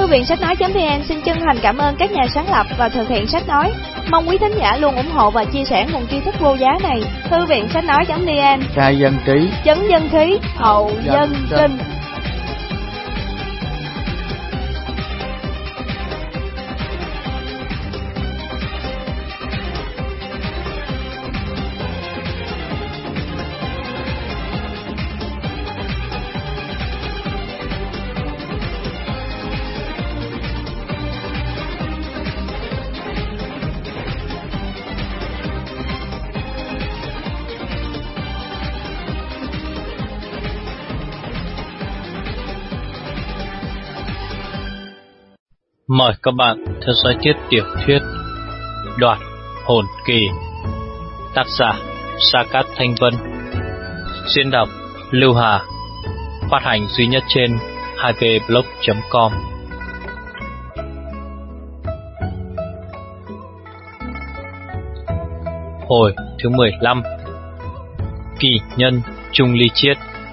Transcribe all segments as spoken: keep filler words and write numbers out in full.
viện sách nói.vn xin chân thành cảm ơn các nhà sáng lập và thực hiện sách nói. Mong quý thính giả luôn ủng hộ và chia sẻ nguồn tri thức vô giá này. Thư viện sách nói.vn, khai dân trí, chấn dân khí, hậu dân sinh. Mời các bạn theo dõi tiếp tiểu thuyết Đoạt Hồn Kỳ, tác giả Sa Cát Thanh Vân, diễn đọc Lưu Hà, phát hành duy nhất trên hai v blog chấm com. Hồi thứ mười lăm. Kỳ nhân Trung Ly Chiết.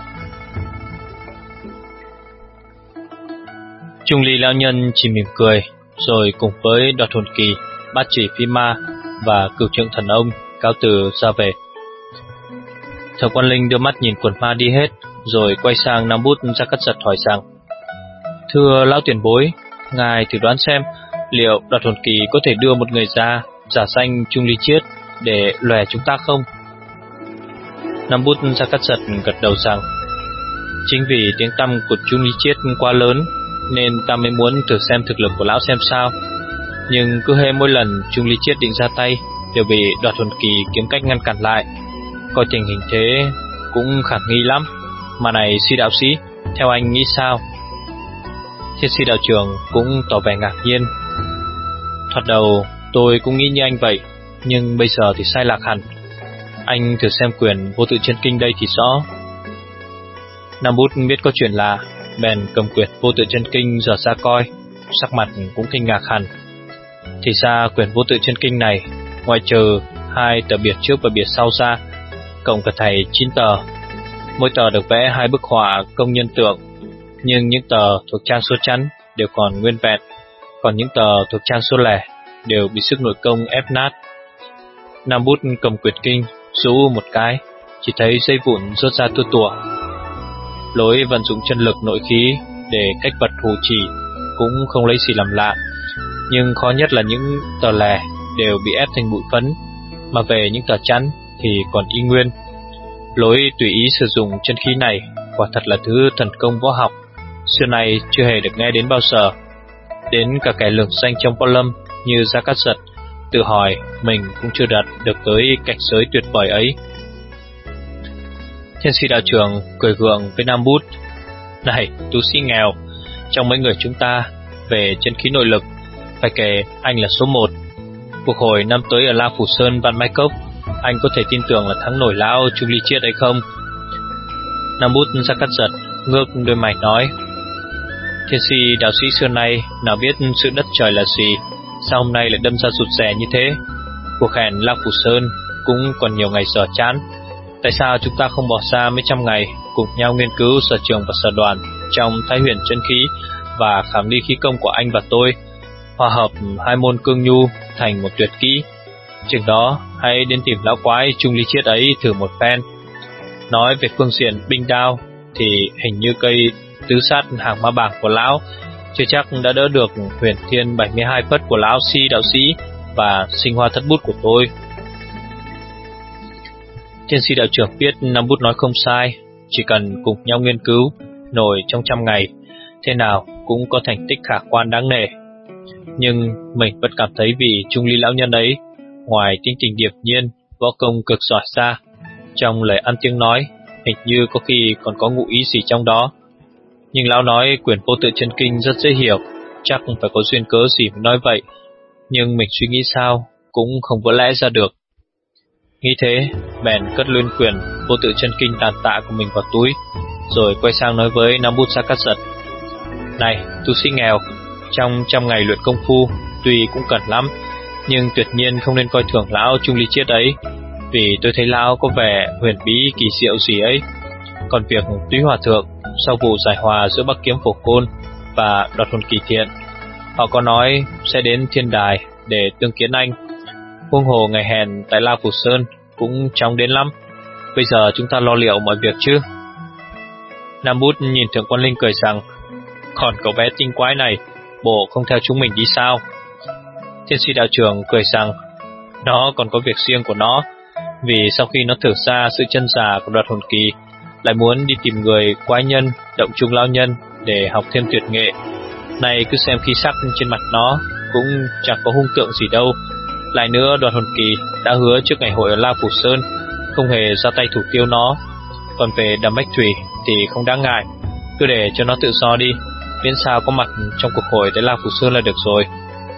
Trung Ly lão nhân chỉ mỉm cười, rồi cùng với Đoạt Hồn Kỳ, Bát Chỉ Phi Ma và Cửu Trượng Thần Ông cáo từ ra về. Thẩm Quan Linh đưa mắt nhìn quần ma đi hết, rồi quay sang Nam Bút Gia Cát Giật hỏi rằng: Thưa lão tiền bối, ngài thử đoán xem liệu Đoạt Hồn Kỳ có thể đưa một người ra giả danh Trung Ly Chiết để lòe chúng ta không? Nam Bút Gia Cát Giật gật đầu rằng: chính vì tiếng tăm của Trung Ly Chiết quá lớn nên ta mới muốn thử xem thực lực của lão xem sao. Nhưng cứ hễ mỗi lần Trung Ly Chiết định ra tay đều bị Đoạt Hồn Kỳ kiếm cách ngăn cản lại. Coi tình hình thế cũng khả nghi lắm. Mà này Si đạo sĩ, theo anh nghĩ sao? Thiên Si đạo trưởng cũng tỏ vẻ ngạc nhiên. Thoạt đầu tôi cũng nghĩ như anh vậy, nhưng bây giờ thì sai lạc hẳn. Anh thử xem quyển Vô Tự Chân Kinh đây thì rõ. Nam Bút biết có chuyện lạ, bèn cầm quyển Vô Tự Chân Kinh dở ra coi, sắc mặt cũng kinh ngạc hẳn. Thì ra quyển Vô Tự Chân Kinh này, ngoài trừ hai tờ biệt trước và biệt sau ra, cộng cả thầy chín tờ. Mỗi tờ được vẽ hai bức họa công nhân tượng, nhưng những tờ thuộc trang số chẵn đều còn nguyên vẹn, còn những tờ thuộc trang số lẻ đều bị sức nội công ép nát. Nam Bút cầm quyển kinh, rũ một cái, chỉ thấy dây vụn rớt ra tua tủa. Lối vận dụng chân lực nội khí để cách vật hù chỉ cũng không lấy gì làm lạ, nhưng khó nhất là những tờ lẻ đều bị ép thành bụi phấn, mà về những tờ chẵn thì còn y nguyên. Lối tùy ý sử dụng chân khí này quả thật là thứ thần công võ học, xưa nay chưa hề được nghe đến bao giờ. Đến cả kẻ lừng danh trong võ lâm như Gia Cát Giật tự hỏi mình cũng chưa đạt được tới cảnh giới tuyệt vời ấy. Thiên Si đạo trưởng cười gượng với Nam Bút: Này tu sĩ nghèo, trong mấy người chúng ta về chân khí nội lực phải kể anh là số một. Cuộc hồi năm tới ở La Phủ Sơn Vạn Mai Cốc, anh có thể tin tưởng là thắng nổi lão Trung Ly Chiết hay không? Nam Bút Gia Cát Giật ngước đôi mày nói: Thiên Si đạo sĩ xưa nay nào biết sự đất trời là gì, sao hôm nay lại đâm ra rụt rè như thế? Cuộc hẹn La Phủ Sơn cũng còn nhiều ngày dở chán, tại sao chúng ta không bỏ ra mấy trăm ngày cùng nhau nghiên cứu sở trường và sở đoàn trong Thái Huyền chân khí và khảm ly khí công của anh và tôi, hòa hợp hai môn cương nhu thành một tuyệt kỹ? Chừng đó hãy đến tìm lão quái Trung Ly Chiết ấy thử một phen. Nói về phương diện binh đao thì hình như cây tứ sát hàng ma bảng của lão chưa chắc đã đỡ được huyền thiên bảy mươi hai phất của lão Si đạo sĩ và sinh hoa thất bút của tôi. Thiên Si đạo trưởng biết Nam Bút nói không sai, chỉ cần cùng nhau nghiên cứu nổi trong trăm ngày, thế nào cũng có thành tích khả quan đáng nể. Nhưng mình vẫn cảm thấy vì Trung Ly lão nhân ấy, ngoài tính tình điệp nhiên, võ công cực giỏi ra, trong lời ăn tiếng nói hình như có khi còn có ngụ ý gì trong đó. Nhưng lão nói quyển Vô Tự Chân Kinh rất dễ hiểu, chắc phải có duyên cớ gì mới nói vậy. Nhưng mình suy nghĩ sao cũng không vỡ lẽ ra được. Nghĩ thế, bèn cất luôn quyển Vô Tự Chân Kinh tàn tạ của mình vào túi, rồi quay sang nói với Nam Bút Gia Cát Giật: Này tu sĩ nghèo, trong trăm ngày luyện công phu tuy cũng cần lắm, nhưng tuyệt nhiên không nên coi thường lão Trung Ly Chiết ấy, vì tôi thấy lão có vẻ huyền bí kỳ diệu gì ấy. Còn việc Túy Hòa Thượng sau vụ giải hòa giữa Bắc Kiếm Phổ Côn và Đoạt Hồn Kỳ Thiện Họ có nói sẽ đến thiên đài để tương kiến anh. Huống hồ ngày hẹn tại La Phủ Sơn cũng chóng đến lắm. Bây giờ chúng ta lo liệu mọi việc chứ? Nam Bút nhìn Thượng Quan Linh cười rằng, còn cậu bé tinh quái này, bộ không theo chúng mình đi sao? Thiên sĩ đạo trưởng cười rằng, nó còn có việc riêng của nó. Vì sau khi nó thử ra sự chân giả của Đoạt Hồn Kỳ, lại muốn đi tìm người quái nhân, động trung lão nhân để học thêm tuyệt nghệ. Này cứ xem khí sắc trên mặt nó cũng chẳng có hung tượng gì đâu. Lại nữa, Đoạt Hồn Kỳ đã hứa trước ngày hội ở La Phủ Sơn không hề ra tay thủ tiêu nó. Còn về Đàm Bách Thủy thì không đáng ngại, cứ để cho nó tự do đi, miễn sao có mặt trong cuộc hội tại La Phủ Sơn là được rồi.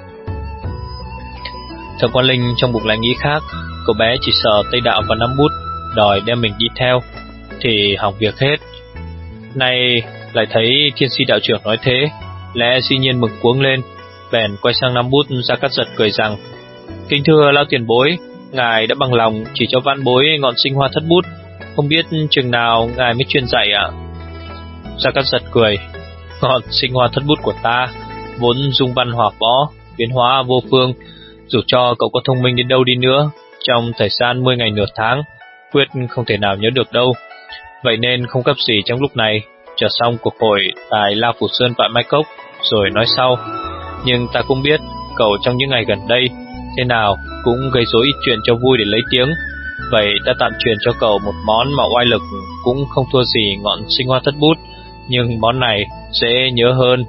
Thượng Quan Linh trong bụng lại nghĩ khác, cậu bé chỉ sợ Tây Đạo và Nam Bút đòi đem mình đi theo thì hỏng việc hết. Nay lại thấy Thiên Si đạo trưởng nói thế, lẽ dĩ nhiên mừng cuống lên, bèn quay sang Nam Bút Gia Cát Giật cười rằng, kính thưa lão tiền bối, ngài đã bằng lòng chỉ cho vãn bối ngọn sinh hoa thất bút, không biết chừng nào ngài mới truyền dạy ạ? Gia Cát Giật cười, ngọn sinh hoa thất bút của ta vốn dung văn hòa võ, biến hóa vô phương, dù cho cậu có thông minh đến đâu đi nữa, trong thời gian mười ngày nửa tháng, quyết không thể nào nhớ được đâu. Vậy nên không gấp gì trong lúc này, chờ xong cuộc hội tại La Phủ Sơn Vạn Mai Cốc rồi nói sau. Nhưng ta cũng biết cậu trong những ngày gần đây thế nào cũng gây rối ít chuyện cho vui để lấy tiếng. Vậy ta tạm truyền cho cậu một món mà oai lực cũng không thua gì ngọn sinh hoa thất bút, nhưng món này dễ nhớ hơn.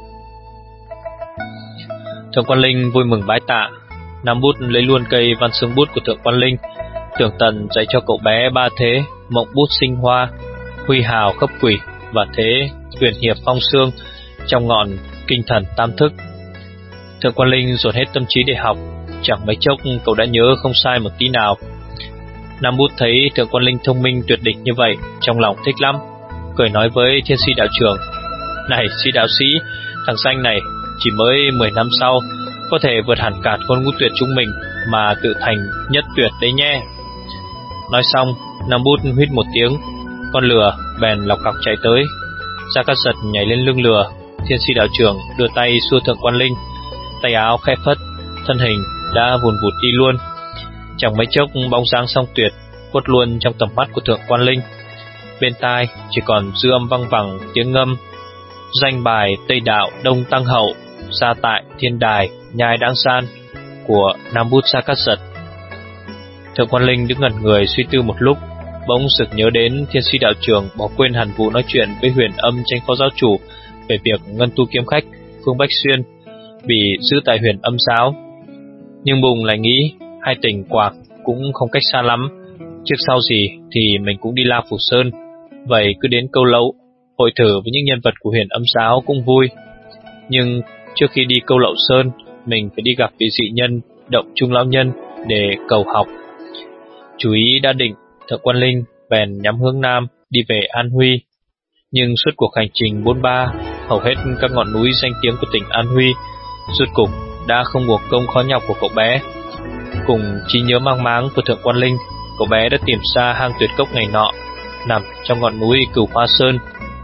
Thượng Quan Linh vui mừng bái tạ. Nam Bút lấy luôn cây văn xương bút của Thượng Quan Linh. Tưởng Tần dạy cho cậu bé ba thế mộng bút sinh hoa, huy hào khấp quỷ và thế huyền hiệp phong xương trong ngọn kinh thần tam thức. Thượng Quan Linh dồn hết tâm trí để học, chẳng mấy chốc cậu đã nhớ không sai một tí nào. Nam Bút thấy Thượng Quan Linh thông minh tuyệt đỉnh như vậy, trong lòng thích lắm, cười nói với Thiên Si đạo trưởng, này Si đạo sĩ, thằng xanh này chỉ mới mười năm sau có thể vượt hẳn cả Khôn Ngũ Tuyệt chúng mình mà tự thành nhất tuyệt đấy nhé. Nói xong, Nam Bút huýt một tiếng, con lừa bèn lọc cọc chạy tới. Gia Cát Giật nhảy lên lưng lừa, Thiên Si đạo trưởng đưa tay xua Thượng Quan Linh, tay áo khẽ phất, thân hình đã vùn vụt đi luôn. Chẳng mấy chốc bóng dáng song tuyệt khuất luôn trong tầm mắt của Thượng Quan Linh. Bên tai chỉ còn dư âm văng vẳng tiếng ngâm, danh bài Tây Đạo Đông Tăng Hậu, gia tại thiên đài nhai đáng san của Nam Bút Gia Cát Giật. Thượng Quan Linh đứng ngẩn người suy tư một lúc, bỗng sực nhớ đến Thiên Si đạo trưởng bỏ quên hẳn vụ nói chuyện với Huyền Âm Tranh phó giáo chủ về việc ngân tu kiếm khách Phương Bách Xuyên bị giữ tại Huyền Âm giáo. Nhưng bùng lại nghĩ hai tỉnh Quảng cũng không cách xa lắm, trước sau gì thì mình cũng đi La Phủ Sơn, vậy cứ đến Câu Lậu hội thử với những nhân vật của Huyền Âm giáo cũng vui. Nhưng trước khi đi Câu Lậu Sơn, mình phải đi gặp vị dị nhân Động Trung lão nhân để cầu học. Chú ý đã định, Thượng Quan Linh bèn nhắm hướng Nam đi về An Huy. Nhưng suốt cuộc hành trình bốn ba, hầu hết các ngọn núi danh tiếng của tỉnh An Huy rốt cục đã không buộc công khó nhọc của cậu bé. Cùng trí nhớ mang máng của Thượng Quan Linh, cậu bé đã tìm ra hang tuyệt cốc ngày nọ, nằm trong ngọn núi Cửu Hoa Sơn.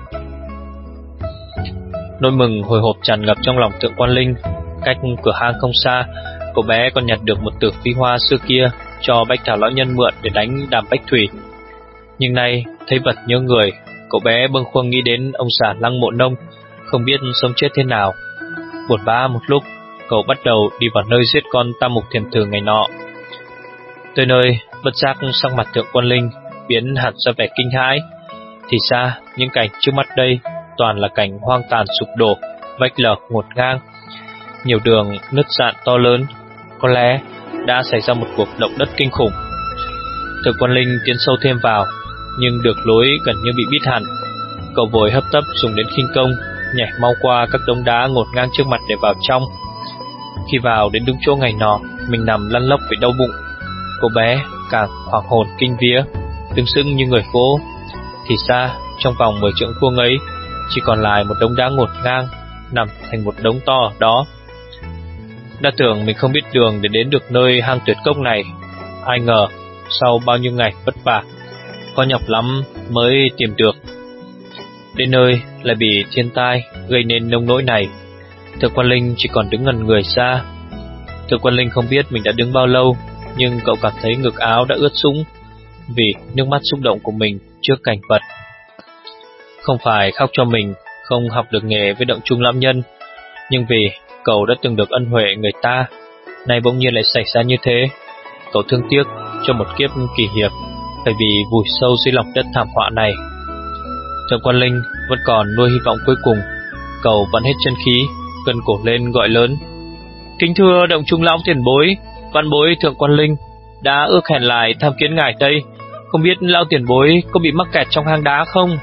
Nỗi mừng hồi hộp tràn ngập trong lòng Thượng Quan Linh. Cách cửa hang không xa, cậu bé còn nhặt được một tử phi hoa xưa kia cho Bách Thảo lão nhân mượn để đánh Đàm Bách Thủy. Nhưng nay thấy vật nhớ người, cậu bé bâng khuâng nghĩ đến ông già Lăng Mộ Nông, không biết sống chết thế nào. Buồn bã một lúc, cậu bắt đầu đi vào nơi giết con Tam Mục Thiềm Thử ngày nọ. Tới nơi, bất giác sắc mặt Thượng Quan Linh biến hẳn ra vẻ kinh hãi. Thì ra những cảnh trước mắt đây toàn là cảnh hoang tàn sụp đổ, vách lở ngổn ngang, nhiều đường nứt rạn to lớn. Có lẽ đã xảy ra một cuộc động đất kinh khủng. Thượng Quan Linh tiến sâu thêm vào, nhưng được lối gần như bị bít hẳn. Cậu vội hấp tấp dùng đến khinh công, nhảy mau qua các đống đá ngổn ngang trước mặt để vào trong. Khi vào đến đúng chỗ ngày nọ, mình nằm lăn lóc vì đau bụng. Cô bé càng hoảng hồn kinh vía, đứng sững như người phố. Thì ra trong vòng mười trượng vuông ấy chỉ còn lại một đống đá ngổn ngang, nằm thành một đống to đó. Đã tưởng mình không biết đường để đến được nơi hang tuyệt cốc này, ai ngờ sau bao nhiêu ngày vất vả, có nhọc lắm mới tìm được. Đến nơi lại bị thiên tai gây nên nông nỗi này. Thượng Quan Linh chỉ còn đứng ngẩn người ra. Thượng Quan Linh không biết mình đã đứng bao lâu, nhưng cậu cảm thấy ngực áo đã ướt sũng vì nước mắt xúc động của mình trước cảnh vật. Không phải khóc cho mình không học được nghề với Động Trung lão nhân, nhưng vì cậu đã từng được ân huệ người ta, nay bỗng nhiên lại xảy ra như thế. Cậu thương tiếc cho một kiếp kỳ hiệp phải bị vùi sâu dưới lòng đất thảm họa này. Thượng Quan Linh vẫn còn nuôi hy vọng cuối cùng. Cậu vẫn hết chân khí, cân cổ lên gọi lớn: "Kính thưa Động Trung lão tiền bối, văn bối Thượng Quan Linh đã ước hẹn lại tham kiến ngài đây. Không biết lão tiền bối có bị mắc kẹt trong hang đá không?"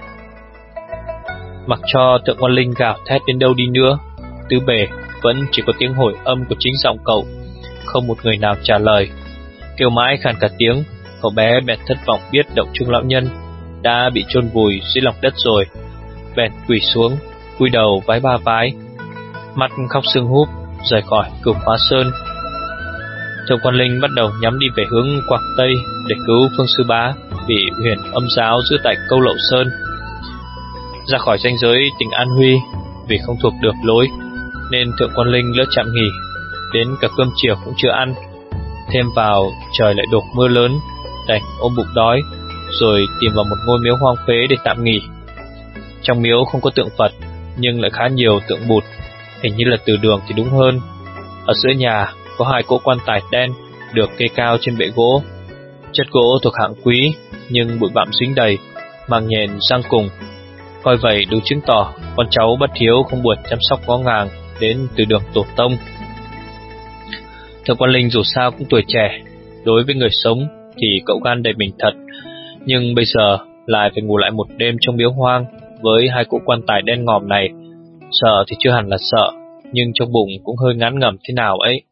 Mặc cho Thượng Quan Linh gào thét đến đâu đi nữa, tứ bề vẫn chỉ có tiếng hồi âm của chính giọng cậu. Không một người nào trả lời. Kêu mãi khàn cả tiếng, cậu bé bèn thất vọng biết Động Trung lão nhân đã bị chôn vùi dưới lòng đất rồi, bèn quỳ xuống, cúi đầu vái ba vái, mắt khóc sưng húp rời khỏi Cửu Khóa Sơn. Thượng Quan Linh bắt đầu nhắm đi về hướng Quảng Tây để cứu Phương Sư Bá bị huyền âm giáo giữ tại Câu Lậu Sơn. Ra khỏi ranh giới tỉnh An Huy, vì không thuộc được lối nên Thượng Quan Linh lỡ chạm nghỉ, đến cả cơm chiều cũng chưa ăn. Thêm vào trời lại đổ mưa lớn, đành ôm bụng đói rồi tìm vào một ngôi miếu hoang phế để tạm nghỉ. Trong miếu không có tượng Phật, nhưng lại khá nhiều tượng Bụt, hình như là từ đường thì đúng hơn. Ở giữa nhà có hai cỗ quan tài đen được kê cao trên bệ gỗ. Chất gỗ thuộc hạng quý, nhưng bụi bặm dính đầy, màng nhện răng cùng. Coi vậy đủ chứng tỏ con cháu bất hiếu không buồn chăm sóc ngó ngàng đến từ đường tổ tông. Thượng Quan Linh dù sao cũng tuổi trẻ, đối với người sống thì cậu gan đầy mình thật, nhưng bây giờ lại phải ngủ lại một đêm trong miếu hoang với hai cỗ quan tài đen ngòm này. Sợ thì chưa hẳn là sợ, nhưng trong bụng cũng hơi ngán ngẩm thế nào ấy.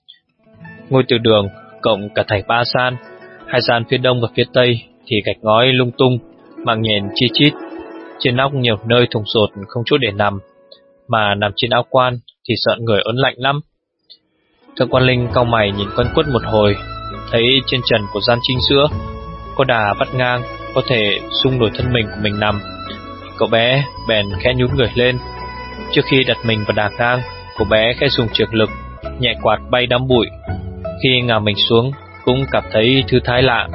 Ngôi từ đường cộng cả thảy ba gian, hai gian phía đông và phía tây thì gạch ngói lung tung, màng nhện chi chít. Trên nóc nhiều nơi thùng sột không chỗ để nằm, mà nằm trên áo quan thì sợ người ớn lạnh lắm. Thượng Quan Linh cau mày nhìn quanh quất một hồi, thấy trên trần của gian chính giữa có đà vắt ngang, có thể xung đổi thân mình của mình nằm. Cậu bé bèn khẽ nhún người lên. Trước khi đặt mình vào đà ngang, cậu bé khẽ dùng trường lực nhẹ quạt bay đám bụi. Khi ngả mình xuống cũng cảm thấy thư thái lạ.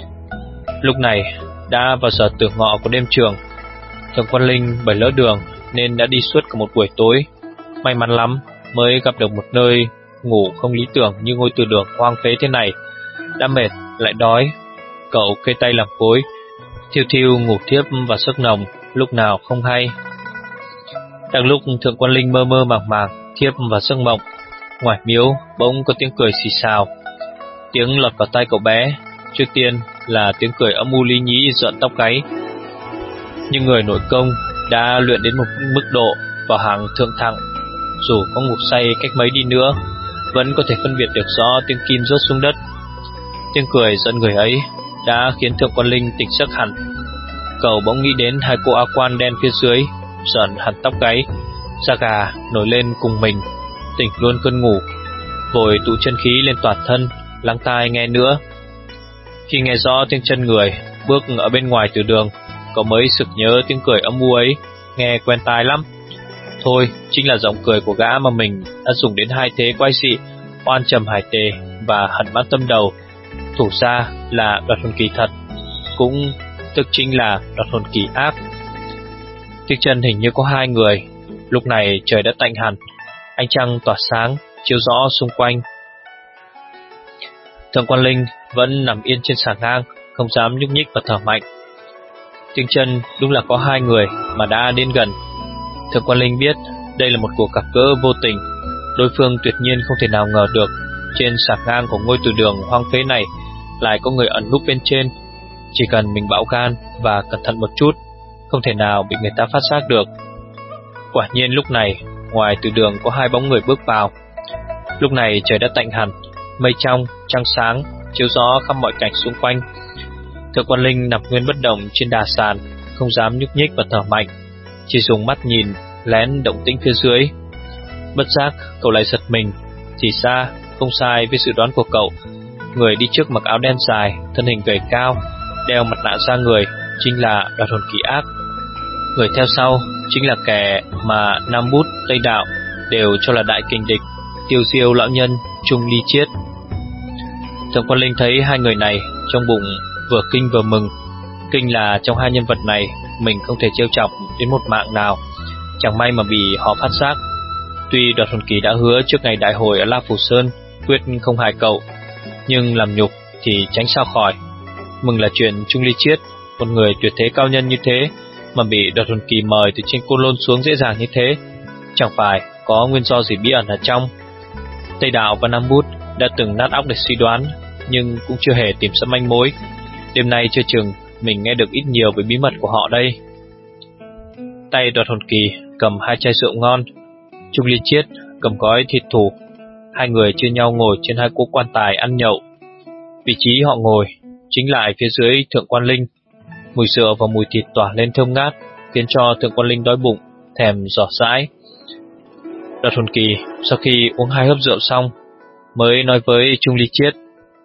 Lúc này đã vào giờ tử ngọ của đêm trường. Thượng Quan Linh bởi lỡ đường nên đã đi suốt cả một buổi tối. May mắn lắm mới gặp được một nơi ngủ không lý tưởng như ngôi từ đường hoang phế thế này. Đã mệt lại đói, cậu kê tay làm gối, thiêu thiêu ngủ thiếp vào giấc nồng lúc nào không hay. Đang lúc Thượng Quan Linh mơ mơ màng màng thiếp vào giấc mộng, ngoài miếu bỗng có tiếng cười xì xào. Tiếng lọt vào tai cậu bé, trước tiên là tiếng cười âm u lý nhí rợn tóc gáy. Nhưng người nội công đã luyện đến một mức độ vào hàng thượng thặng, dù có ngủ say cách mấy đi nữa vẫn có thể phân biệt được rõ tiếng kim rớt xuống đất. Tiếng cười giận người ấy đã khiến Thượng Quan Linh tỉnh giấc hẳn. Cậu bỗng nghĩ đến hai cô áo quan đen phía dưới, giận hẳn tóc gáy, da gà nổi lên cùng mình, tỉnh luôn cơn ngủ, vội tụ chân khí lên toàn thân, lắng tai nghe nữa. Khi nghe rõ tiếng chân người bước ở bên ngoài từ đường, cậu mới sực nhớ tiếng cười âm u ấy, nghe quen tai lắm. Thôi, chính là giọng cười của gã mà mình đã dùng đến hai thế quái dị, oan trầm hải tề và hận mãn tâm đầu. Thủ ra là Đoạt Hồn Kỳ thật, cũng tức chính là Đoạt Hồn Kỳ ác. Tiếng chân hình như có hai người. Lúc này trời đã tạnh hẳn, ánh trăng tỏa sáng chiếu rõ xung quanh. Thượng Quan Linh vẫn nằm yên trên sàn ngang, không dám nhúc nhích và thở mạnh. Tiếng chân đúng là có hai người mà đã đến gần. Thượng Quan Linh biết đây là một cuộc gặp gỡ vô tình. Đối phương tuyệt nhiên không thể nào ngờ được trên sàn ngang của ngôi từ đường hoang phế này lại có người ẩn núp bên trên. Chỉ cần mình bão gan và cẩn thận một chút, không thể nào bị người ta phát giác được. Quả nhiên lúc này ngoài từ đường có hai bóng người bước vào. Lúc này trời đã tạnh hẳn, mây trong, trăng sáng chiếu rõ khắp mọi cảnh xung quanh. Thượng Quan Linh nằm nguyên bất động trên đà sàn, không dám nhúc nhích và thở mạnh, chỉ dùng mắt nhìn lén động tĩnh phía dưới. Bất giác cậu lại giật mình, thì ra không sai với dự đoán của cậu. Người đi trước mặc áo đen dài, thân hình gầy cao, đeo mặt nạ da người chính là Đoạt Hồn Kỳ ác. Người theo sau chính là kẻ mà Nam Bút Tây Đạo đều cho là đại kình địch Tiêu Diêu lão nhân Trung Ly Chiết. Thượng Quan Linh thấy hai người này trong bụng vừa kinh vừa mừng. Kinh là trong hai nhân vật này mình không thể trêu chọc đến một mạng nào, chẳng may mà bị họ phát giác. Tuy Đoạt Hồn Kỳ đã hứa trước ngày đại hội ở La Phủ Sơn quyết không hại cậu, nhưng làm nhục thì tránh sao khỏi. Mừng là chuyện Trung Ly Chiết, một người tuyệt thế cao nhân như thế mà bị Đoạt Hồn Kỳ mời từ trên Côn Lôn xuống dễ dàng như thế, chẳng phải có nguyên do gì bí ẩn ở trong. Tây Đạo và Nam Bút đã từng nát óc để suy đoán, nhưng cũng chưa hề tìm ra manh mối. Đêm nay chưa chừng mình nghe được ít nhiều về bí mật của họ đây. Tay Đoạt Hồn Kỳ cầm hai chai rượu ngon, Trung Ly Chiết cầm gói thịt thủ. Hai người chia nhau ngồi trên hai cỗ quan tài ăn nhậu. Vị trí họ ngồi chính lại phía dưới Thượng Quan Linh. Mùi rượu và mùi thịt tỏa lên thơm ngát, khiến cho Thượng Quan Linh đói bụng, thèm rỏ rãi. Đoạt Hồn Kỳ sau khi uống hai hớp rượu xong mới nói với Trung Ly Chiết: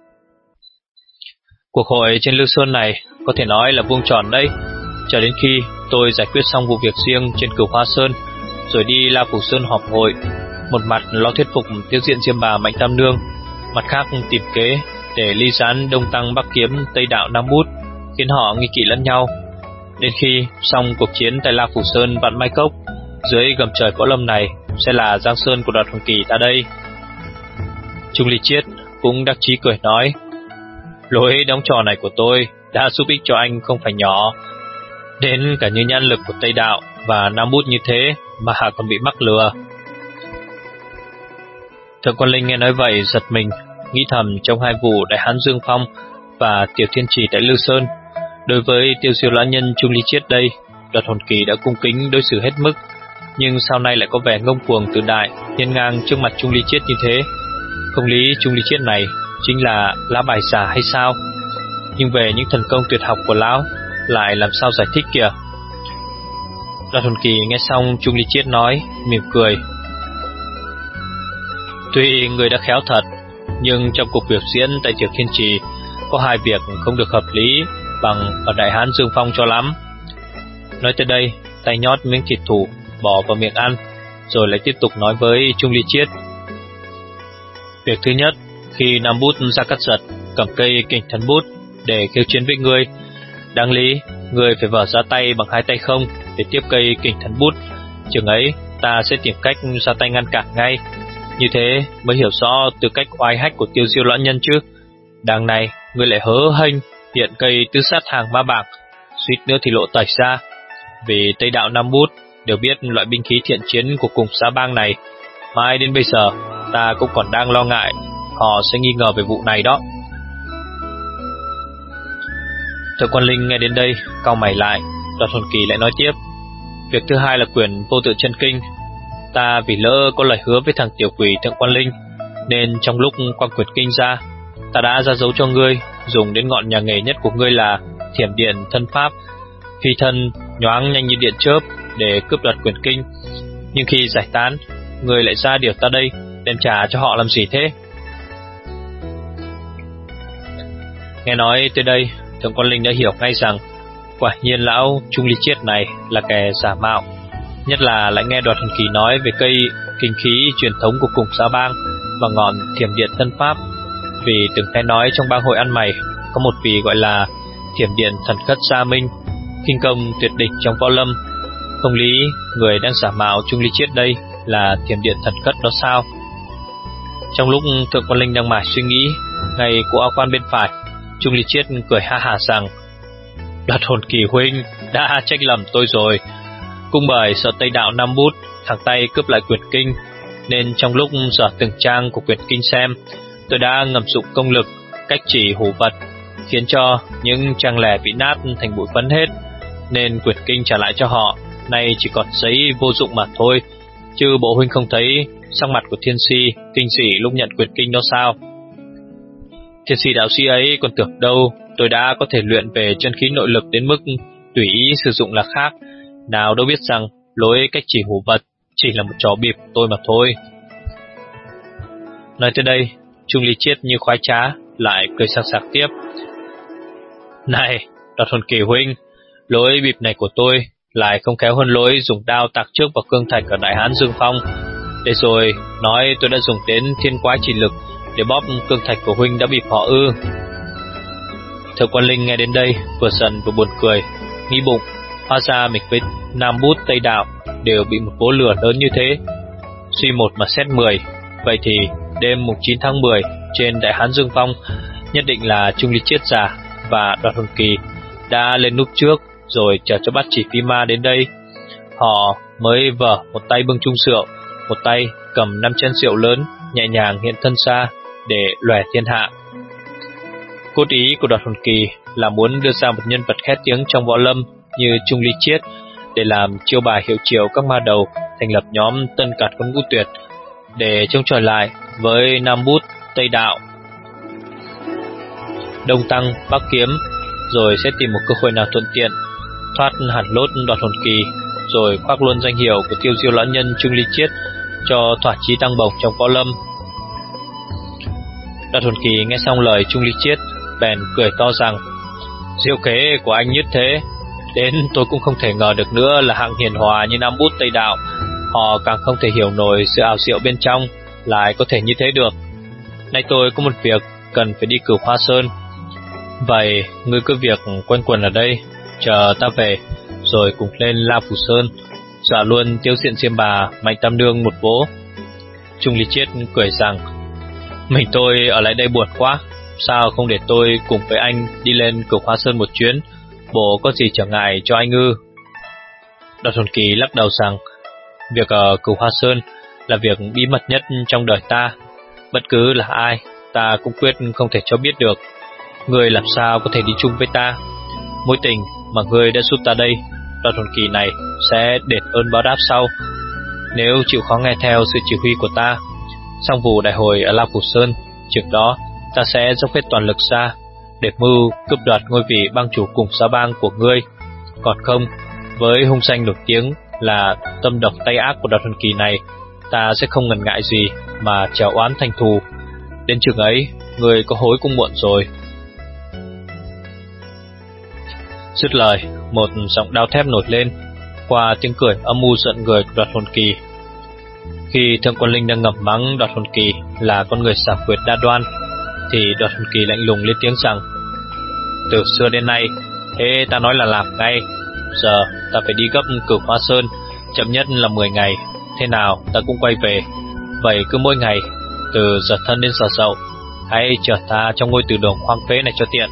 cuộc hội trên Lư Sơn này có thể nói là vuông tròn đây. Chờ đến khi tôi giải quyết xong vụ việc riêng trên Cửu Hoa Sơn, rồi đi La Phủ Sơn họp hội, một mặt lo thuyết phục tiêu diện Diêm Bà Mạnh Tam Nương, mặt khác tìm kế để ly gián Đông Tăng Bắc Kiếm Tây Đạo Nam Bút, khiến họ nghi kỵ lẫn nhau. Đến khi xong cuộc chiến tại La Phủ Sơn Vạn Mai Cốc, dưới gầm trời võ lâm này sẽ là Giang Sơn của Đoạt Hồn Kỳ ta đây. Trung Ly Chiết cũng đắc chí cười nói: lối đóng trò này của tôi đã giúp ích cho anh không phải nhỏ, đến cả như nhãn lực của Tây Đạo và Nam Bút như thế mà còn bị mắc lừa. Thượng Quan Linh nghe nói vậy giật mình, nghĩ thầm trong hai vụ Đại Hán Dương Phong và Tiểu Thiên Trì tại Lư Sơn, đối với Tiêu Diêu lão nhân Trung Ly Chiết đây, Đoạt Hồn Kỳ đã cung kính đối xử hết mức, nhưng sau này lại có vẻ ngông cuồng tự đại, hiên ngang trước mặt Trung Ly Chiết như thế. Không lý Trung Ly Chiết này chính là lá bài giả hay sao? Nhưng về những thần công tuyệt học của lão lại làm sao giải thích kìa? Đoạt Hồn Kỳ nghe xong Trung Ly Chiết nói, mỉm cười: tuy người đã khéo thật, nhưng trong cuộc biểu diễn tại Tiểu Thiên Trì có hai việc không được hợp lý bằng ở Đại Hán Dương Phong cho lắm. Nói tới đây, tay nhót miếng thịt thủ bỏ vào miệng ăn, rồi lại tiếp tục nói với Trung Ly Chiết: việc thứ nhất, khi Nam Bút ra cắt giật cầm cây Kình Thần Bút để khiêu chiến với ngươi, đáng lý ngươi phải vở ra tay bằng hai tay không để tiếp cây Kình Thần Bút, chừng ấy ta sẽ tìm cách ra tay ngăn cản ngay. Như thế mới hiểu rõ tư cách oai hách của Tiêu Diêu lão nhân chứ. Đằng này ngươi lại hớ hênh hiện cây tứ sát hàng ma bạc, suýt nữa thì lộ tẩy ra. Vì Tây Đạo Nam Bút đều biết loại binh khí thiện chiến của cùng xã bang này, mãi đến bây giờ ta cũng còn đang lo ngại họ sẽ nghi ngờ về vụ này đó. Thượng Quan Linh nghe đến đây cau mày lại. Đoạt Hồn Kỳ lại nói tiếp: việc thứ hai là quyển Vô Tự Chân Kinh. Ta vì lỡ có lời hứa với thằng tiểu quỷ Thượng Quan Linh, nên trong lúc quăng quyển kinh ra, ta đã ra dấu cho ngươi dùng đến ngọn nhà nghề nhất của ngươi là Thiểm Điện Thân Pháp, phi thân nhoáng nhanh như điện chớp để cướp đoạt quyển kinh. Nhưng khi giải tán, ngươi lại ra điều ta đây đem trả cho họ làm gì thế? Nghe nói tới đây, Thượng Quan Linh đã hiểu ngay rằng quả nhiên lão Trung Ly Chiết này là kẻ giả mạo, nhất là lại nghe Đoạt Hồn Kỳ nói về cây kinh khí truyền thống của cùng xã bang và ngọn Thiểm Điện Thân Pháp. Vì từng nghe nói trong bang hội ăn mày có một vị gọi là Thiểm Điện Thần Khất Gia Minh, khinh công tuyệt đỉnh trong võ lâm. Không lý người đang giả mạo Trung Ly Chiết đây là Thiểm Điện Thần Khất đó sao? Trong lúc Thượng Quan Linh đang mải suy nghĩ, ngay của áo quan bên phải, Trung Ly Chiết cười ha hả rằng: Đoạt Hồn Kỳ huynh đã trách lầm tôi rồi. Cũng bởi sợ Tây Đạo Nam Bút thẳng tay cướp lại quyển kinh, nên trong lúc dở từng trang của quyển kinh xem, tôi đã ngầm dụng công lực cách chỉ hủ vật, khiến cho những trang lẻ bị nát thành bụi phấn hết, nên quyển kinh trả lại cho họ nay chỉ còn giấy vô dụng mà thôi. Chứ bộ huynh không thấy sắc mặt của thiên si kinh dị lúc nhận quyển kinh đó sao? Thiên si đạo sĩ ấy còn tưởng đâu tôi đã có thể luyện về chân khí nội lực đến mức tùy ý sử dụng là khác, nào đâu biết rằng lối cách chỉ hủ vật chỉ là một trò bịp của tôi mà thôi. Nói tới đây, Trung Ly Chiết như khoái trá lại cười sặc sặc tiếp: Này, Đoạt Hồn Kỳ huynh, lối bịp này của tôi lại không khéo hơn lối dùng đao tạc trước vào cương thạch ở Đại Hán Dương Phong. Để rồi nói tôi đã dùng đến thiên quái chỉ lực để bóp cương thạch của huynh đã bị phỏ ư? Thượng Quan Linh nghe đến đây vừa giận vừa buồn cười, nghĩ bụng, hóa ra mình với Nam Bút Tây Đạo đều bị một vố lửa lớn như thế. Suy một mà xét mười, vậy thì đêm mùng chín tháng mười trên Đại Hán Dương Phong, nhất định là Trung Ly Chiết già và Đoạt Hồn Kỳ đã lên núp trước rồi chờ cho Bát Chỉ Phi Ma đến đây. Họ mới vở một tay bưng chung rượu, một tay cầm năm chén rượu lớn, nhẹ nhàng hiện thân ra để lòe thiên hạ. Cốt ý của Đoạt Hồn Kỳ là muốn đưa ra một nhân vật khét tiếng trong võ lâm như Trung Ly Chiết để làm chiêu bài hiệu triệu các ma đầu, thành lập nhóm Tân Cạt Quân Ngũ Tuyệt để chống chọi lại với Nam Bút Tây Đạo, Đông Tăng Bắc Kiếm, rồi sẽ tìm một cơ hội nào thuận tiện thoát hẳn lốt Đoạt Hồn Kỳ, rồi khoác luôn danh hiệu của tiêu diêu lão nhân Trung Ly Chiết cho thỏa chí tăng bổng trong võ lâm. Đoạt Hồn Kỳ nghe xong lời Trung Ly Chiết bèn cười to rằng: diệu kế của anh nhất thế, đến tôi cũng không thể ngờ được nữa là hạng hiền hòa như Nam Bút Tây Đạo. Họ càng không thể hiểu nổi sự ảo diệu bên trong lại có thể như thế được. Nay tôi có một việc cần phải đi Cửu Hoa Sơn, vậy ngươi cứ việc quanh quần ở đây chờ ta về, rồi cùng lên La Phủ Sơn dọa luôn tiêu diện Diêm Bà Mạnh Tam Nương một vố. Trung Ly Chiết cười rằng: mình tôi ở lại đây buồn quá, sao không để tôi cùng với anh đi lên Cửu Hoa Sơn một chuyến, bộ có gì trở ngại cho anh ư? Đoạt Hồn Kỳ lắc đầu rằng: việc ở Cửu Hoa Sơn là việc bí mật nhất trong đời ta, bất cứ là ai ta cũng quyết không thể cho biết được. Ngươi làm sao có thể đi chung với ta? Mối tình mà ngươi đã giúp ta đây, Đoạt Hồn Kỳ này sẽ đền ơn báo đáp sau. Nếu chịu khó nghe theo sự chỉ huy của ta, xong vụ đại hội ở La Phủ Sơn, trước đó ta sẽ dốc hết toàn lực ra để mưu cướp đoạt ngôi vị bang chủ cùng xã bang của ngươi. Còn không, với hung danh nổi tiếng là tâm độc tay ác của Đoạt Hồn Kỳ này, ta sẽ không ngần ngại gì mà trèo oán thành thù. Đến chừng ấy, ngươi có hối cũng muộn rồi. Dứt lời, một giọng đao thép nổi lên, qua tiếng cười âm u giận người của Đoạt Hồn Kỳ. Khi Thượng Quan Linh đang ngầm mắng Đoạt Hồn Kỳ là con người xảo quyệt đa đoan, thì Đoạt Hồn Kỳ lạnh lùng lên tiếng rằng: từ xưa đến nay, thế ta nói là làm ngay. Giờ ta phải đi gấp Cửu Hoa Sơn, chậm nhất là mười ngày, thế nào ta cũng quay về. Vậy cứ mỗi ngày, từ giờ thân đến giờ dậu, hãy chờ ta trong ngôi từ đường hoang phế này cho tiện.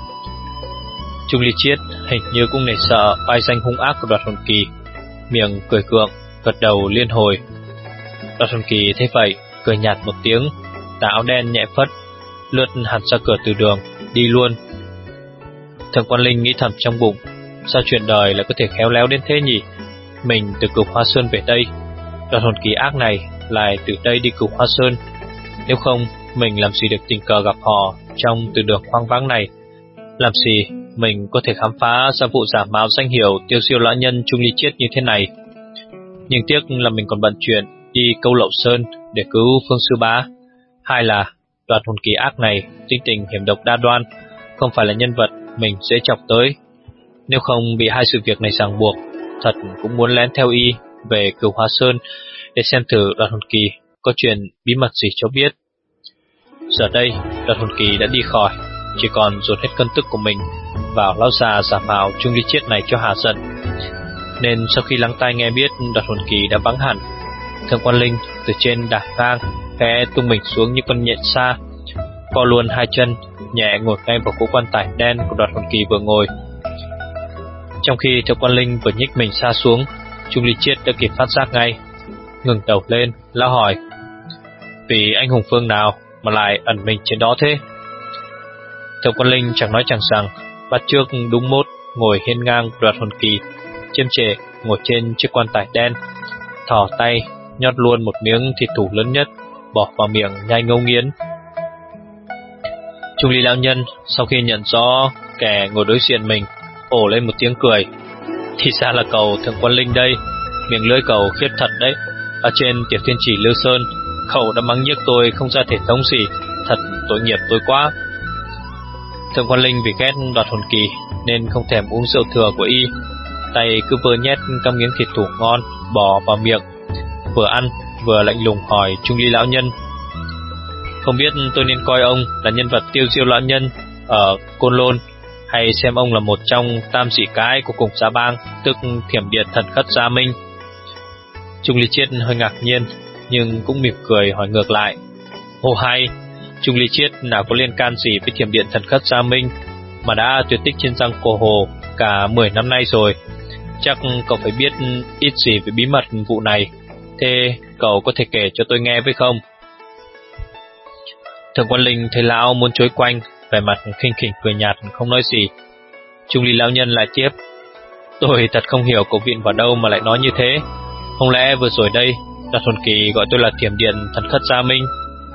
Trung Ly Chiết hình như cũng nể sợ oai danh hung ác của Đoạt Hồn Kỳ, miệng cười gượng, gật đầu liên hồi. Đoạt Hồn Kỳ thấy vậy, cười nhạt một tiếng, tà áo đen nhẹ phất, lướt hẳn ra cửa từ đường, đi luôn. Thượng Quan Linh nghĩ thầm trong bụng, sao chuyện đời lại có thể khéo léo đến thế nhỉ? Mình từ Cửu Hoa Sơn về đây, Đoạt Hồn Kỳ ác này lại từ đây đi Cửu Hoa Sơn. Nếu không, mình làm gì được tình cờ gặp họ trong từ đường hoang vắng này? Làm gì mình có thể khám phá ra vụ giả mạo danh hiệu tiêu diêu lão nhân Trung Ly Chiết như thế này? Nhưng tiếc là mình còn bận chuyện đi Câu Lậu Sơn để cứu Phương Sư Bá. Hai là Đoạt Hồn Kỳ ác này tính tình hiểm độc đa đoan, không phải là nhân vật mình dễ chọc tới. Nếu không bị hai sự việc này ràng buộc, thật cũng muốn lén theo y về Cửu Hoa Sơn để xem thử Đoạt Hồn Kỳ có chuyện bí mật gì cho biết. Giờ đây Đoạt Hồn Kỳ đã đi khỏi, chỉ còn dồn hết cơn tức của mình vào lão già giả mạo Trung Ly Chiết này cho hạ giận. Nên sau khi lắng tai nghe biết Đoạt Hồn Kỳ đã vắng hẳn, Thượng Quan Linh từ trên đà ngang khẽ tung mình xuống như con nhện xa, co luôn hai chân, nhẹ ngồi ngay vào cỗ quan tài đen của Đoạt Hồn Kỳ vừa ngồi. Trong khi Thượng Quan Linh vừa nhích mình xa xuống, Trung Ly Chiết đã kịp phát giác ngay, ngừng đầu lên, lão hỏi: vì anh hùng phương nào mà lại ẩn mình trên đó thế? Thượng Quan Linh chẳng nói chẳng rằng, bắt trước đúng mốt ngồi hiên ngang Đoạt Hồn Kỳ, chiêm trệ ngồi trên chiếc quan tài đen, thò tay nhót luôn một miếng thịt thủ lớn nhất, bỏ vào miệng nhai ngấu nghiến. Trung Ly lão nhân sau khi nhận rõ kẻ ngồi đối diện mình, ồ lên một tiếng cười. Thì ra là cậu Thượng Quan Linh đây, miệng lưỡi cậu khiết thật đấy. Ở trên Tiểu Thiên Chỉ Lưu Sơn, cậu đã mắng nhiếc tôi không ra thể thống gì, thật tội nghiệp tôi quá. Thượng Quan Linh vì ghét Đoạt Hồn Kỳ nên không thèm uống rượu thừa của y, tay cứ vừa nhét các miếng thịt thủ ngon bỏ vào miệng, vừa ăn vừa lạnh lùng hỏi Trung Ly lão nhân: Không biết tôi nên coi ông là nhân vật tiêu diêu lão nhân ở Côn Lôn, hay xem ông là một trong tam dị cái của cùng Gia Bang, tức Thiểm Điện Thần Khất Gia Minh? Trung Ly Chiết hơi ngạc nhiên, nhưng cũng mỉm cười hỏi ngược lại: Ồ hay, Trung Ly Chiết nào có liên can gì với Thiểm Điện Thần Khất Gia Minh, mà đã tuyệt tích trên giang cổ hồ cả mười năm nay rồi. Chắc cậu phải biết ít gì về bí mật vụ này. Thế cậu có thể kể cho tôi nghe với không? Thượng Quan Linh thấy lão muốn chối quanh, vẻ mặt khinh khỉnh cười nhạt không nói gì. Trung Ly lão nhân lại tiếp: Tôi thật không hiểu cậu viện vào đâu mà lại nói như thế. Không lẽ vừa rồi đây Đoạt Hồn Kỳ gọi tôi là Thiểm Điện Thần Khất Gia Minh?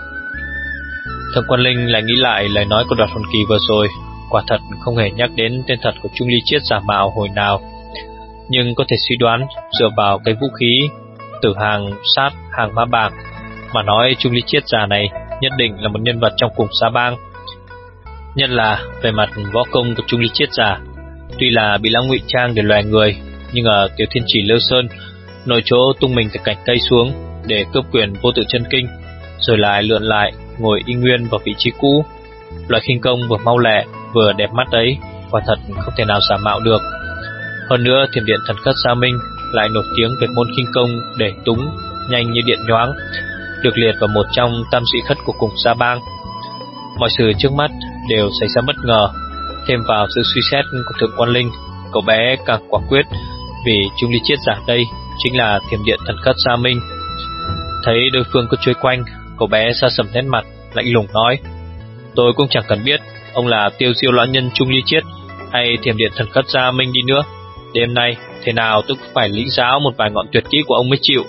Thượng Quan Linh lại nghĩ lại lời nói của Đoạt Hồn Kỳ vừa rồi, quả thật không hề nhắc đến tên thật của Trung Ly Chiết giả mạo hồi nào, nhưng có thể suy đoán dựa vào cái vũ khí tử hàng sát hàng ma bạc mà nói Trung Ly Chiết giả này nhất định là một nhân vật trong cùng Sa Bang. Nhất là về mặt võ công của Trung Ly Chiết giả, tuy là bị lão ngụy trang để loài người, nhưng ở Tiểu Thiên Chỉ Lêu Sơn nội chỗ tung mình từ cành cây xuống để cướp quyền vô tự chân kinh, rồi lại lượn lại ngồi y nguyên vào vị trí cũ. Loại khinh công vừa mau lẹ vừa đẹp mắt ấy quả thật không thể nào giả mạo được. Hơn nữa Thiểm Điện Thần Khất Gia Minh lại nổi tiếng về môn khinh công để túng nhanh như điện nhoáng, được liệt vào một trong tam dị khất của cùng Sa Bang. Mọi sự trước mắt đều xảy ra bất ngờ, thêm vào sự suy xét của Thượng Quan Linh, cậu bé càng quả quyết vì Trung Ly Chiết giả đây chính là Thiểm Điện Thần Khất Gia Minh. Thấy đối phương cứ truy quanh, cậu bé sa sầm nét mặt, lạnh lùng nói: Tôi cũng chẳng cần biết ông là tiêu diêu lão nhân Trung Ly Chiết hay Thiểm Điện Thần Khất Gia Minh đi nữa, đêm nay thế nào tôi cũng phải lĩnh giáo một vài ngọn tuyệt kỹ của ông mới chịu.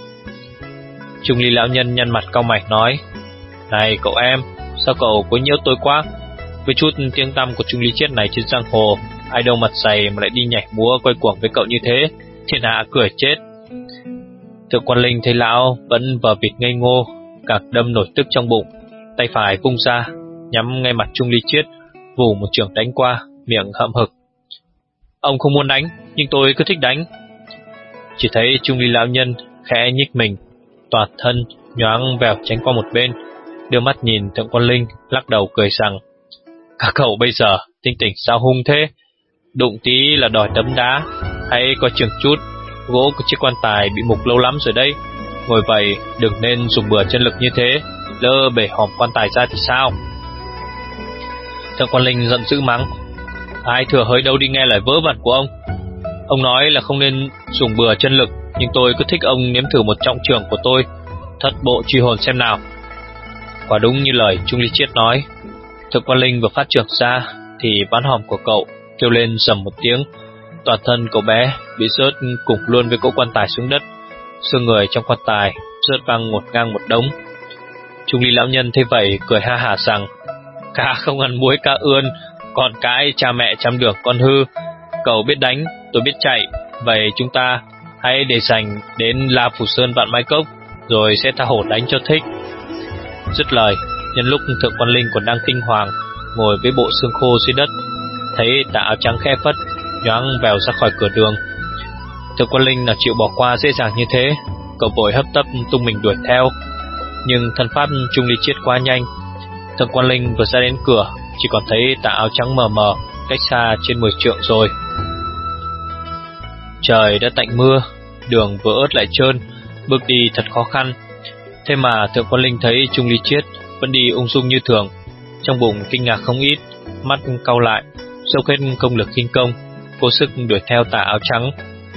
Trung Ly lão nhân nhăn mặt cau mày nói: Này cậu em, sao cậu quấy nhiễu tôi quá? Với chút tiếng tăm của Trung Ly Chiết này trên giang hồ, ai đâu mặt dày mà lại đi nhảy múa quay cuồng với cậu như thế, thiên hạ cười chết. Thượng Quan Linh thấy lão vẫn vờ vịt ngây ngô, càng đâm nổi tức trong bụng, tay phải vung ra nhắm ngay mặt Trung Ly Chiết, vù một chưởng đánh qua, miệng hậm hực: Ông không muốn đánh, nhưng tôi cứ thích đánh. Chỉ thấy Trung Ly lão nhân khẽ nhích mình, toàn thân nhoáng vèo tránh qua một bên, đưa mắt nhìn Thượng Quan Linh, lắc đầu cười rằng: Các cậu bây giờ tinh tỉnh sao hung thế? Đụng tí là đòi đấm đá, hãy coi chừng chút, gỗ của chiếc quan tài bị mục lâu lắm rồi đấy. Ngồi vậy đừng nên dùng bừa chân lực như thế, lỡ bể hòm quan tài ra thì sao? Thượng Quan Linh giận dữ mắng: Ai thừa hỡi đâu đi nghe lời vớ vẩn của ông. Ông nói là không nên dùng bừa chân lực, nhưng tôi cứ thích ông nếm thử một trọng trường của tôi, thất bộ truy hồn xem nào. Quả đúng như lời Trung Ly Chiết nói. Thượng Quan Linh vừa phát trưởng ra thì ván hòm của cậu kêu lên rầm một tiếng, toàn thân cậu bé bị rớt cùng luôn với cỗ quan tài xuống đất, xương người trong quan tài rớt văng một ngang một đống. Trung Ly lão nhân thấy vậy cười ha hả rằng: Cá không ăn muối cá ươn, còn cái cha mẹ trăm đường con hư. Cậu biết đánh, tôi biết chạy, vậy chúng ta hãy để dành đến La Phủ Sơn Vạn Mai Cốc, rồi sẽ tha hổ đánh cho thích. Dứt lời, nhân lúc Thượng Quan Linh còn đang kinh hoàng ngồi với bộ xương khô dưới đất, thấy tà áo trắng khẽ phất, nhoáng vèo ra khỏi cửa đường. Thượng Quan Linh nào chịu bỏ qua dễ dàng như thế, cậu vội hấp tấp tung mình đuổi theo. Nhưng thân pháp Trung Ly Chiết quá nhanh, Thượng Quan Linh vừa ra đến cửa chỉ còn thấy tà áo trắng mờ mờ cách xa trên mười trượng rồi. Trời đã tạnh mưa, đường vừa ướt lại trơn, bước đi thật khó khăn. Thế mà Thượng Quan Linh thấy Trung Ly Chiết vẫn đi ung dung như thường, trong bụng kinh ngạc không ít, mắt cau lại, dốc hết công lực khinh công, cố sức đuổi theo tà áo trắng.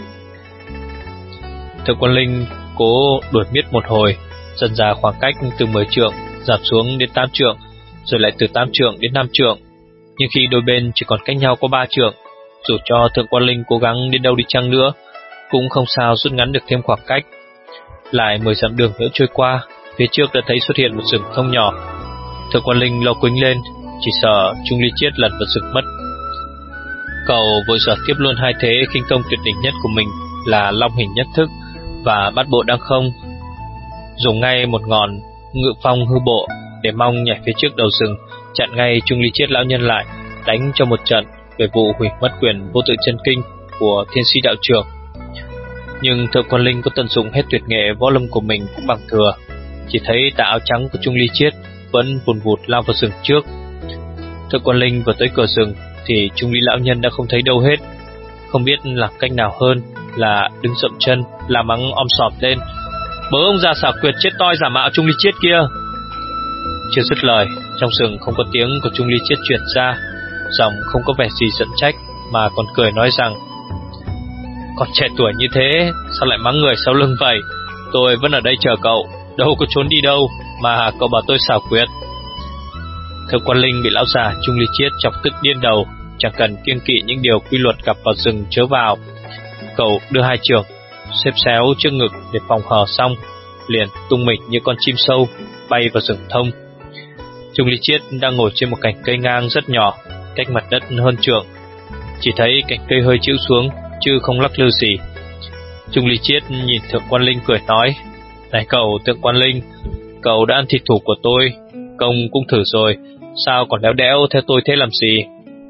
Thượng Quan Linh cố đuổi miết một hồi, dần dà khoảng cách từ mười trượng giảm xuống đến tám trượng, rồi lại từ tám trượng đến năm trượng. Nhưng khi đôi bên chỉ còn cách nhau có ba trượng, dù cho Thượng Quan Linh cố gắng đến đâu đi chăng nữa, cũng không sao rút ngắn được thêm khoảng cách. Lại mười dặm đường nữa trôi qua, phía trước đã thấy xuất hiện một rừng thông nhỏ. Thượng Quan Linh lo quĩnh lên, chỉ sợ Trung Ly Chiết lật vào rừng mất. Cậu vội sở tiếp luôn hai thế khinh công tuyệt đỉnh nhất của mình là Long Hình Nhất Thức và Bát Bộ Đăng Không, dùng ngay một ngọn Ngự Phong Hư Bộ để mong nhảy phía trước đầu rừng, chặn ngay Trung Ly Chiết lão nhân lại, đánh cho một trận về vụ hủy mất quyền vô tự chân kinh của Thiên Si đạo trưởng. Nhưng Thượng Quan Linh có tận dụng hết tuyệt nghệ võ lâm của mình cũng bằng thừa. Chỉ thấy tà áo trắng của Trung Ly Chiết vẫn vùn vụt lao vào rừng trước. Thượng Quan Linh vừa tới cửa rừng thì Trung Ly lão nhân đã không thấy đâu hết. Không biết làm cách nào hơn là đứng dậm chân la mắng om sòm lên: "Bớ ông già xảo quyệt chết toi giả mạo Trung Ly Chiết kia!" Chưa dứt lời, trong rừng không có tiếng của Trung Ly Chiết truyền ra. Giọng không có vẻ gì giận trách mà còn cười nói rằng: "Còn trẻ tuổi như thế sao lại mắng người sau lưng vậy? Tôi vẫn ở đây chờ cậu, đâu có trốn đi đâu mà cậu bảo tôi xảo quyệt." Thượng Quan Linh bị lão già Trung Ly Chiết chọc tức điên đầu, chẳng cần kiêng kỵ những điều quy luật gặp vào rừng chớ vào. Cậu đưa hai trường xếp xéo trước ngực để phòng hờ xong, liền tung mình như con chim sâu bay vào rừng thông. Trung Ly Chiết đang ngồi trên một cành cây ngang rất nhỏ, cách mặt đất hơn trượng. Chỉ thấy cành cây hơi chĩu xuống chứ không lắc lư gì. Trung Ly Chiết nhìn Thượng Quan Linh cười nói: "Này cậu Thượng Quan Linh, cậu đã ăn thịt thủ của tôi, công cũng thử rồi, sao còn đéo đéo theo tôi thế làm gì?"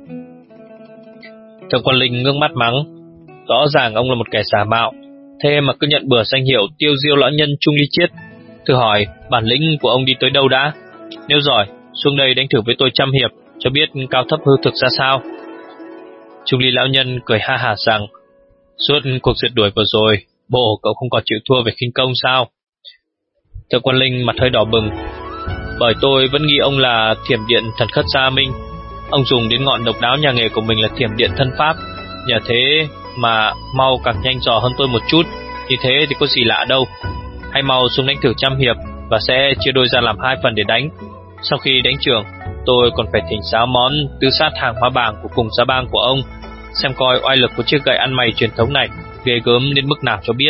Thượng Quan Linh ngước mắt mắng: "Rõ ràng ông là một kẻ giả mạo, thế mà cứ nhận bừa danh hiệu tiêu diêu lão nhân Trung Ly Chiết. Thử hỏi bản lĩnh của ông đi tới đâu đã? Nếu giỏi, xuống đây đánh thử với tôi trăm hiệp, cho biết cao thấp hư thực ra sao." Trung Ly lão nhân cười ha hả rằng: "Suốt cuộc rượt đuổi vừa rồi, bộ cậu không còn chịu thua về khinh công sao?" Thượng Quan Linh mặt hơi đỏ bừng: "Bởi tôi vẫn nghĩ ông là Thiểm Điện Thần Khất Gia Minh. Ông dùng đến ngọn độc đáo nhà nghề của mình là Thiểm Điện Thân Pháp, nhờ thế mà mau càng nhanh dò hơn tôi một chút. Như thế thì có gì lạ đâu. Hay mau xuống đánh thử trăm hiệp, và sẽ chia đôi ra làm hai phần để đánh. Sau khi đánh trưởng, tôi còn phải thỉnh giáo món tứ sát hàng hoa bảng của cùng gia bang của ông, xem coi oai lực của chiếc gậy ăn mày truyền thống này ghê gớm đến mức nào cho biết."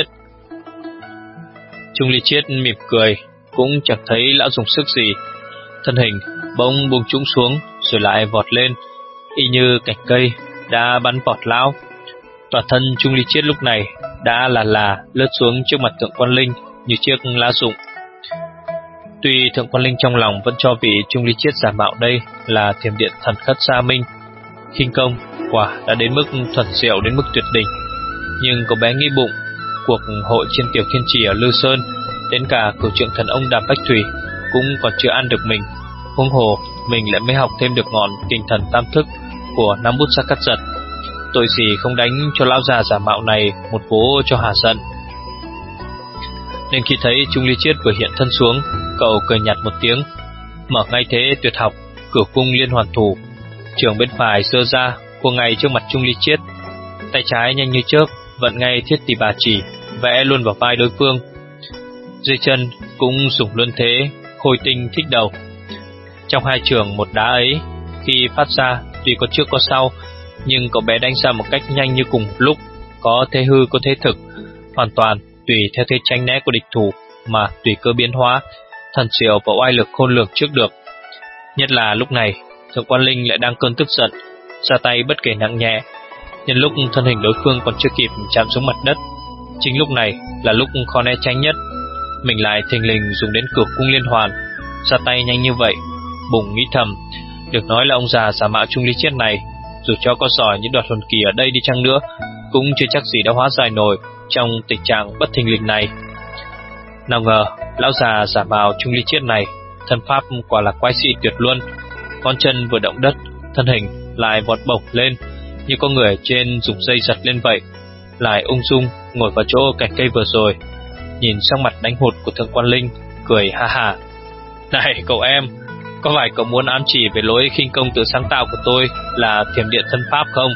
Trung Ly Chiết mỉm cười, cũng chẳng thấy lão dùng sức gì. Thân hình bỗng buông trũng xuống rồi lại vọt lên, y như cành cây đã bắn vọt lão. Toàn thân Trung Ly Chiết lúc này đã là là lướt xuống trước mặt Thượng Quan Linh như chiếc lá rụng. Tuy Thượng Quan Linh trong lòng vẫn cho vị Trung Ly Chiết giả mạo đây là Thiểm Điện Thần Khất Gia Minh, khinh công quả đã đến mức thuần diệu đến mức tuyệt đỉnh, nhưng cậu bé nghĩ bụng cuộc hội trên Tiểu Thiên Trì ở Lư Sơn, đến cả cửu trượng thần ông Đàm Bách Thủy cũng còn chưa ăn được mình, huống hồ mình lại mới học thêm được ngọn Kình Thần Tam Thức của Nam Bút Sa Cắt Giật. Tội gì không đánh cho lão già giả mạo này một vố cho hà giận. Nên khi thấy Trung Ly Chiết vừa hiện thân xuống, cậu cười nhạt một tiếng, mở ngay thế tuyệt học Cửu Cung Liên Hoàn Thủ, trường bên phải giơ ra cua ngay trước mặt Trung Ly Chiết, tay trái nhanh như chớp vận ngay Thiết Tỷ Bà Chỉ vẽ luôn vào vai đối phương. Dưới chân cũng dùng luân thế Khôi Tinh Thích Đầu. Trong hai trường một đá ấy, khi phát ra tuy có trước có sau, nhưng cậu bé đánh ra một cách nhanh như cùng lúc, có thế hư có thế thực, hoàn toàn tùy theo thế tránh né của địch thủ mà tùy cơ biến hóa, thần diệu và oai lực khôn lường trước được. Nhất là lúc này Thượng Quan Linh lại đang cơn tức giận, ra tay bất kể nặng nhẹ. Nhân lúc thân hình đối phương còn chưa kịp chạm xuống mặt đất, chính lúc này là lúc khó né tránh nhất, mình lại thình lình dùng đến Cửu Cung Liên Hoàn, ra tay nhanh như vậy. Bùng nghĩ thầm, được nói là ông già giả mạo Trung Ly Chiết này, dù cho có giỏi như Đoạt Hồn Kỳ ở đây đi chăng nữa, cũng chưa chắc gì đã hóa giải nổi trong tình trạng bất thình lình này. Nào ngờ lão già giả mạo Trung Ly Chiết này thân pháp quả là quái dị tuyệt luân, con chân vừa động đất, thân hình lại vọt bổng lên như có người trên dùng dây giật lên vậy, lại ung dung ngồi vào chỗ cành cây vừa rồi, nhìn sang mặt đánh hụt của Thượng Quan Linh, cười ha ha: "Này cậu em, có phải cậu muốn ám chỉ về lối khinh công tự sáng tạo của tôi là Thiểm Điện Thân Pháp không?"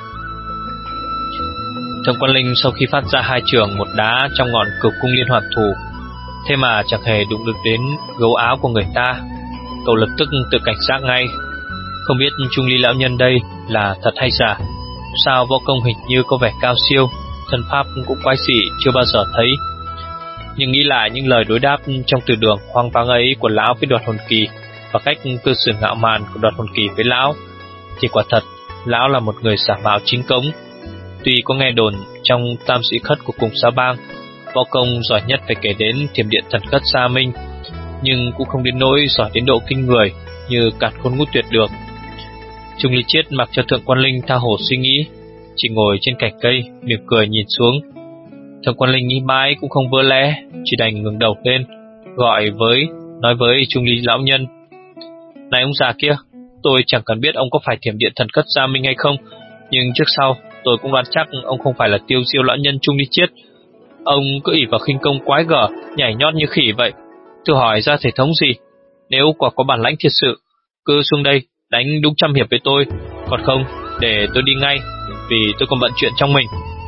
Thượng Quan Linh sau khi phát ra hai trường một đá trong ngọn Cửu Cung Liên Hoàn Thủ, thế mà chẳng hề đụng được đến gấu áo của người ta. Cậu lập tức tự cảnh giác ngay, không biết Trung Ly lão nhân đây là thật hay giả. Sao võ công hình như có vẻ cao siêu, thân pháp cũng quái dị chưa bao giờ thấy. Nhưng nghĩ lại những lời đối đáp trong từ đường hoang vắng ấy của lão với Đoạt Hồn Kỳ, và cách cư xử ngạo mạn của Đoạt Hồn Kỳ với lão, thì quả thật lão là một người giả mạo chính cống. Tuy có nghe đồn trong tam sĩ khất của cùng gia bang, võ công giỏi nhất phải kể đến Thiểm Điện Thần Khất Gia Minh, nhưng cũng không đến nỗi giỏi đến độ kinh người như Càn Khôn Ngũ Tuyệt được. Trung Ly Chiết mặc cho Thượng Quan Linh tha hồ suy nghĩ, chỉ ngồi trên cành cây mỉm cười nhìn xuống. Thượng Quan Linh nghĩ mãi cũng không vỡ lẽ, chỉ đành ngẩng đầu lên, gọi với, nói với Trung Ly lão nhân: Này ông già kia, tôi chẳng cần biết ông có phải thiểm điện thần cất Gia Minh hay không, nhưng trước sau tôi cũng đoán chắc ông không phải là Tiêu Diêu lão nhân Trung Ly Chiết. Ông cứ ỷ vào khinh công quái gở, nhảy nhót như khỉ vậy. Thử hỏi ra thể thống gì? Nếu quả có bản lãnh thiệt sự, cứ xuống đây đánh đúng trăm hiệp với tôi, còn không để tôi đi ngay, vì tôi còn bận chuyện trong mình.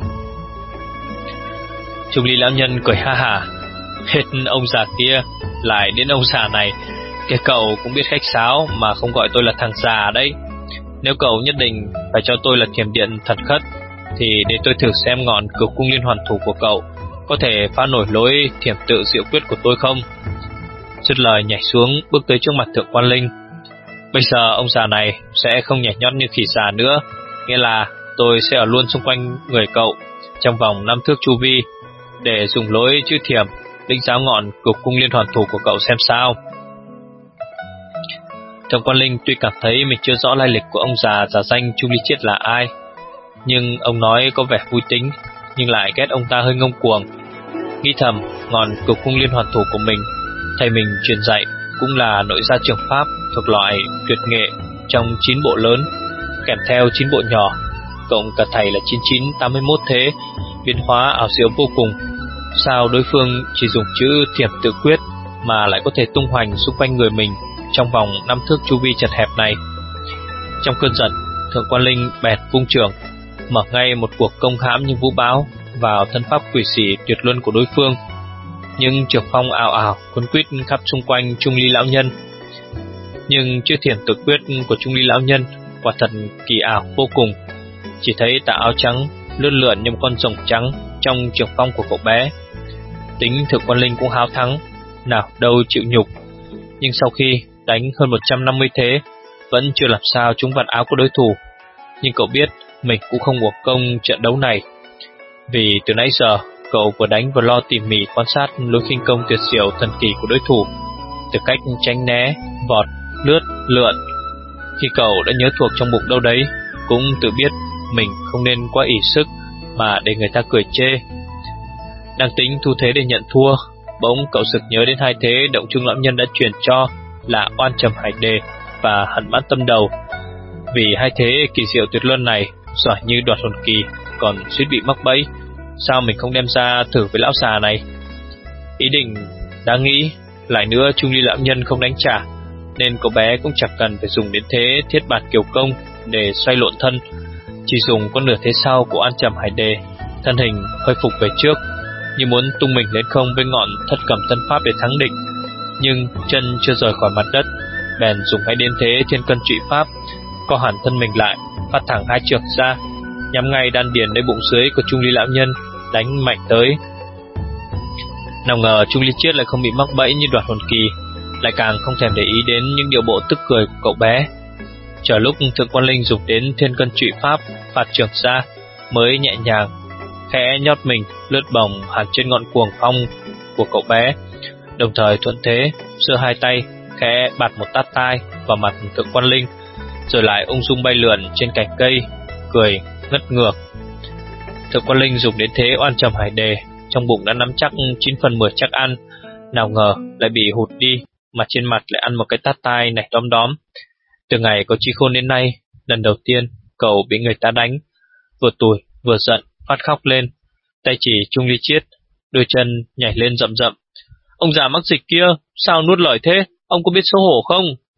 Trung Ly lão nhân cười ha hả: Hết ông già kia lại đến ông già này, cái cậu cũng biết khách sáo mà không gọi tôi là thằng già đấy. Nếu cậu nhất định phải cho tôi là thiểm điện thần khất, thì để tôi thử xem ngọn Cửu Cung Liên Hoàn Thủ của cậu có thể phá nổi lối thiểm tự diệu quyết của tôi không. Dứt lời nhảy xuống, bước tới trước mặt Thượng Quan Linh. Bây giờ ông già này sẽ không nhảy nhót như khỉ già nữa, nghĩa là tôi sẽ ở luôn xung quanh người cậu trong vòng năm thước chu vi, để dùng lối chữ thiểm lĩnh giáo ngọn Cửu Cung Liên Hoàn Thủ của cậu xem sao. Thượng Quan Linh tuy cảm thấy mình chưa rõ lai lịch của ông già giả danh Trung Ly Chiết là ai, nhưng ông nói có vẻ vui tính, nhưng lại ghét ông ta hơi ngông cuồng. Nghĩ thầm, ngọn Cửu Cung Liên Hoàn Thủ của mình thầy mình truyền dạy cũng là nội gia trường pháp thuộc loại tuyệt nghệ trong chín bộ lớn, kèm theo chín bộ nhỏ, cộng cả thầy là chín chín tám mươi mốt thế, biến hóa ảo diệu vô cùng. Sao đối phương chỉ dùng chữ thiểm tự quyết mà lại có thể tung hoành xung quanh người mình trong vòng năm thước chu vi chật hẹp này? Trong cơn giận, Thượng Quan Linh bèn vung trường, mở ngay một cuộc công hãm như vũ bão vào thân pháp quỷ sĩ tuyệt luân của đối phương. Nhưng trường phong ảo ảo cuốn quýt khắp xung quanh Trung Ly lão nhân. Nhưng chữ thiểm tự quyết của Trung Ly lão nhân quả thật kỳ ảo vô cùng. Chỉ thấy tà áo trắng lướn lượn như một con rồng trắng trong trường phong của cậu bé. Tính Thượng Quan Linh cũng háo thắng, nào đâu chịu nhục. Nhưng sau khi đánh hơn một trăm năm mươi thế, vẫn chưa làm sao trúng vạt áo của đối thủ. Nhưng cậu biết mình cũng không uổng công trận đấu này, vì từ nãy giờ cậu vừa đánh vừa lo tỉ mỉ quan sát lối khinh công tuyệt diệu thần kỳ của đối thủ, từ cách tránh né, vọt, lướt, lượn. Khi cậu đã nhớ thuộc trong bụng đâu đấy, cũng tự biết mình không nên quá ỷ sức mà để người ta cười chê. Đang tính thu thế để nhận thua, bỗng cậu sực nhớ đến hai thế Động Trung lão nhân đã truyền cho là Oan Trầm Hải Đề và Hận Mãn Tâm Đầu. Vì hai thế kỳ diệu tuyệt luân này giỏi như đoạt hồn kỳ, còn suýt bị mắc bẫy, sao mình không đem ra thử với lão già này? Ý định đáng nghĩ, lại nữa Trung Ly lão nhân không đánh trả, nên cậu bé cũng chẳng cần phải dùng đến thế Thiết Bạt Kiều Công để xoay lộn thân, chỉ dùng con nửa thế sau của An Trầm Hải Đề, thân hình hơi phục về trước, như muốn tung mình lên không với ngọn Thất Cầm Tân Pháp để thắng địch. Nhưng chân chưa rời khỏi mặt đất, bèn dùng ngay đến thế Thiên Cân Trụy Pháp, co hẳn thân mình lại, phát thẳng hai chưởng ra, nhắm ngay đan điền nơi bụng dưới của Trung Ly lão nhân, đánh mạnh tới. Nào ngờ Trung Ly Chiết lại không bị mắc bẫy như Đoạt Hồn Kỳ, lại càng không thèm để ý đến những điệu bộ tức cười của cậu bé. Chờ lúc Thượng Quan Linh dùng đến Thiên Cân Trụy Pháp phạt chưởng ra, mới nhẹ nhàng khẽ nhót mình lướt bổng hẳn trên ngọn cuồng phong của cậu bé, đồng thời thuận thế giơ hai tay khẽ bạt một tát tai vào mặt Thượng Quan Linh, rồi lại ung dung bay lượn trên cành cây, cười ngất ngược. Thượng Quan Linh dùng đến thế Oan Trầm Hải Đề, trong bụng đã nắm chắc chín phần mười chắc ăn, nào ngờ lại bị hụt đi, mà trên mặt lại ăn một cái tát tai nảy đom đóm. Từ ngày có trí khôn đến nay, lần đầu tiên cậu bị người ta đánh, vừa tủi vừa giận phát khóc lên, tay chỉ Trung Ly Chiết, đôi chân nhảy lên rậm rậm. Ông già mắc dịch kia, sao nuốt lời thế? Ông có biết xấu hổ không?